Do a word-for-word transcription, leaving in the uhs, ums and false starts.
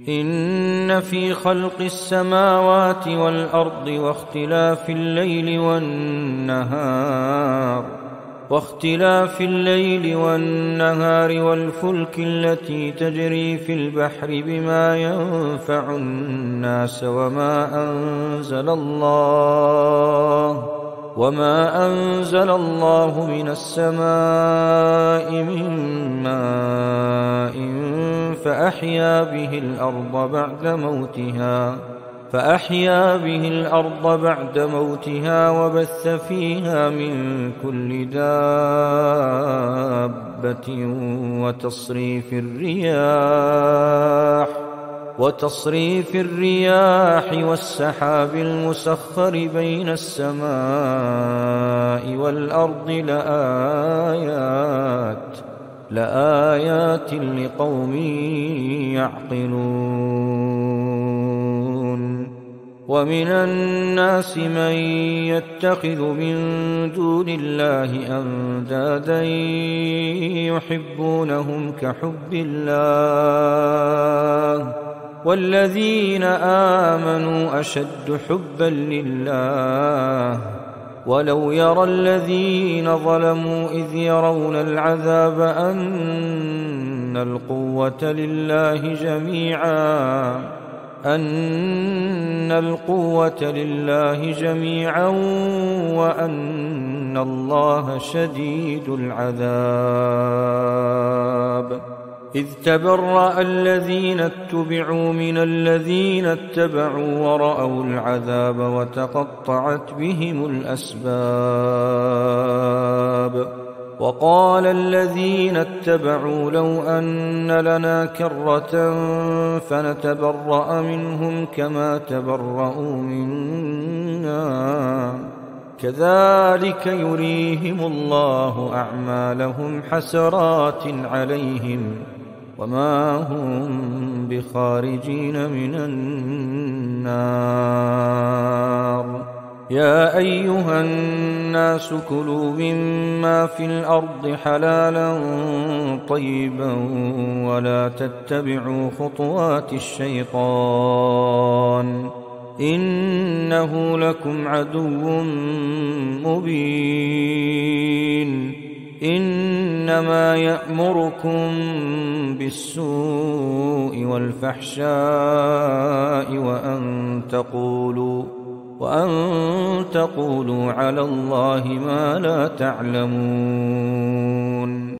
إن في خلق السماوات والأرض واختلاف الليل والنهار واختلاف الليل والنهار والفلك التي تجري في البحر بما ينفع الناس وما أنزل الله وما أنزل الله من السماء من ماء فأحيا به الأرض بعد موتها فأحيا به الأرض بعد موتها وبث فيها من كل دابة وتصريف الرياح وتصريف الرياح والسحاب المسخر بين السماء والأرض لآيات لآيات لقوم يعقلون ومن الناس من يتخذ من دون الله أندادا يحبونهم كحب الله والذين آمنوا أشد حبا لله ولو يرى الذين ظلموا إذ يرون العذاب أن القوة لله جميعا أن القوة لله جميعا وأن الله شديد العذاب إذ تبرأ الذين اتبعوا من الذين اتبعوا ورأوا العذاب وتقطعت بهم الأسباب وقال الذين اتبعوا لو أن لنا كرة فنتبرأ منهم كما تبرأوا منا كذلك يريهم الله أعمالهم حسرات عليهم وما هم بخارجين من النار يا أيها الناس كلوا مما في الأرض حلالا طيبا ولا تتبعوا خطوات الشيطان إنه لكم عدو مبين إنما يأمركم بالسوء والفحشاء وأن تقولوا وأن تقولوا على الله ما لا تعلمون